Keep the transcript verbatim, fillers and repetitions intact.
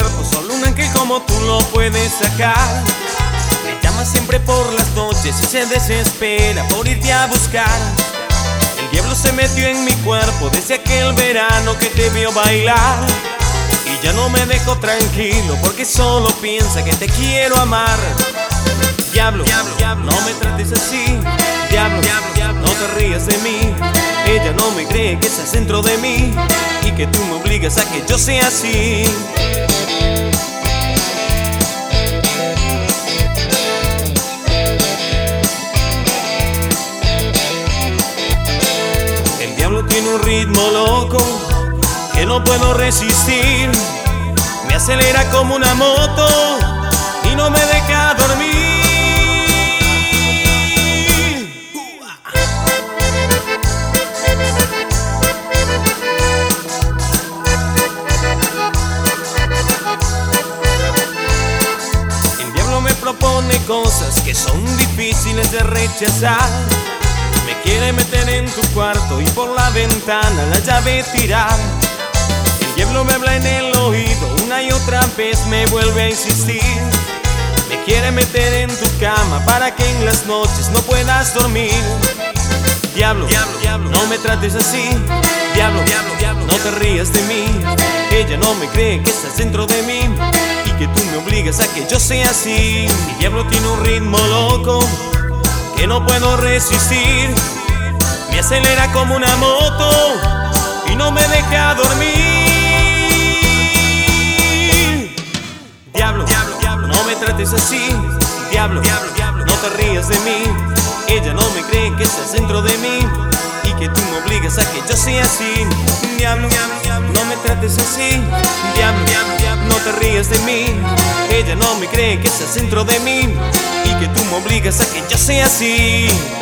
cuerpo, solo un ángel como tú lo puedes sacar. Me llama siempre por las noches y se desespera por irte a buscar. El diablo se metió en mi cuerpo desde aquel verano que te vio bailar. Y ya no me dejo tranquilo porque solo piensa que te quiero amar. Diablo, diablo, no me trates así. Diablo, diablo, no te rías de mí. Ella no me cree que estás dentro de mí y que tú me obligas a que yo sea así. El diablo tiene un ritmo loco que no puedo resistir. Me acelera como una moto y no me deja dormir. El diablo me propone cosas que son difíciles de rechazar. Me quiere meter en tu cuarto y por la ventana la llave tirar. El diablo me habla en el oído, una y otra vez me vuelve a insistir. Me quiere meter en tu cama para que en las noches no puedas dormir. Diablo, diablo, diablo, no me trates así. Diablo, diablo, diablo, no te rías de mí. Ella no me cree que estás dentro de mí y que tú me obligas a que yo sea así. Mi diablo tiene un ritmo loco que no puedo resistir. Me acelera como una moto y no me deja dormir. Diablo, diablo, diablo, no me trates así. Diablo, diablo, diablo, no te rías de mí. Ella no me cree que estás dentro de mí y que tú me obligas a que yo sea así. Diablo, diablo, diablo, no me trates así. Diablo, diablo, diablo, no te rías de mí. Ella no me cree que estás dentro de mí y que tú me obligas a que yo sea así.